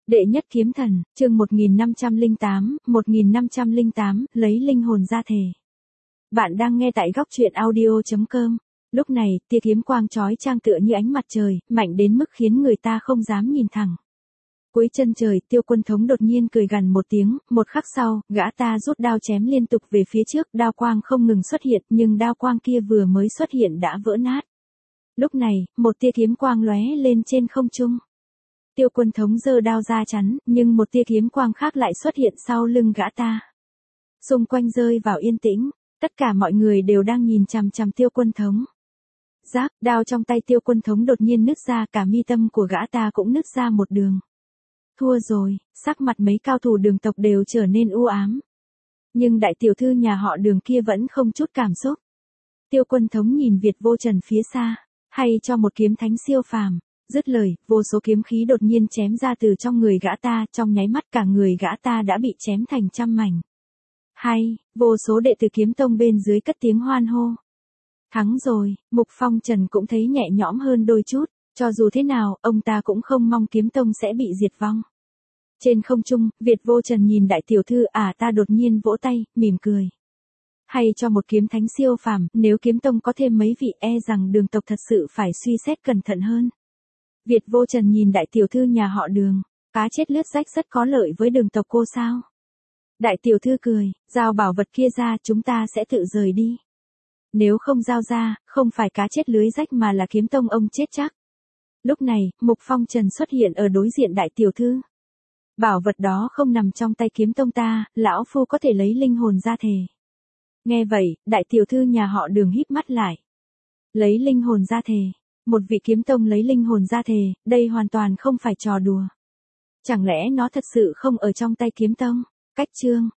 Đệ nhất kiếm thần, chương 1508, lấy linh hồn ra thề. Bạn đang nghe tại góc truyện audio.com. Lúc này, tia kiếm quang chói chang tựa như ánh mặt trời, mạnh đến mức khiến người ta không dám nhìn thẳng. Cuối chân trời, Tiêu Quân Thống đột nhiên cười gằn một tiếng, một khắc sau, gã ta rút đao chém liên tục về phía trước, đao quang không ngừng xuất hiện, nhưng đao quang kia vừa mới xuất hiện đã vỡ nát. Lúc này, một tia kiếm quang lóe lên trên không trung. Tiêu Quân Thống giơ đao ra chắn, nhưng một tia kiếm quang khác lại xuất hiện sau lưng gã ta. Xung quanh rơi vào yên tĩnh, tất cả mọi người đều đang nhìn chằm chằm Tiêu Quân Thống. Giáp, đao trong tay Tiêu Quân Thống đột nhiên nứt ra, cả mi tâm của gã ta cũng nứt ra một đường. Thua rồi, sắc mặt mấy cao thủ Đường tộc đều trở nên u ám. Nhưng đại tiểu thư nhà họ Đường kia vẫn không chút cảm xúc. Tiêu Quân Thống nhìn Việt Vô Trần phía xa, hay cho một kiếm thánh siêu phàm. Dứt lời, vô số kiếm khí đột nhiên chém ra từ trong người gã ta, trong nháy mắt cả người gã ta đã bị chém thành trăm mảnh. Hay, vô số đệ tử kiếm tông bên dưới cất tiếng hoan hô. Thắng rồi, Mục Phong Trần cũng thấy nhẹ nhõm hơn đôi chút, cho dù thế nào, ông ta cũng không mong kiếm tông sẽ bị diệt vong. Trên không trung, Việt Vô Trần nhìn đại tiểu thư ta đột nhiên vỗ tay, mỉm cười. Hay cho một kiếm thánh siêu phàm, nếu kiếm tông có thêm mấy vị rằng Đường tộc thật sự phải suy xét cẩn thận hơn. Việt Vô Trần nhìn đại tiểu thư nhà họ Đường, cá chết lướt rách rất có lợi với Đường tộc cô sao? Đại tiểu thư cười, giao bảo vật kia ra chúng ta sẽ tự rời đi. Nếu không giao ra, không phải cá chết lưới rách mà là kiếm tông ông chết chắc. Lúc này, Mục Phong Trần xuất hiện ở đối diện đại tiểu thư. Bảo vật đó không nằm trong tay kiếm tông ta, lão phu có thể lấy linh hồn ra thề. Nghe vậy, đại tiểu thư nhà họ Đường híp mắt lại. Lấy linh hồn ra thề. Một vị kiếm tông lấy linh hồn ra thề, đây hoàn toàn không phải trò đùa. Chẳng lẽ nó thật sự không ở trong tay kiếm tông? Cách chương.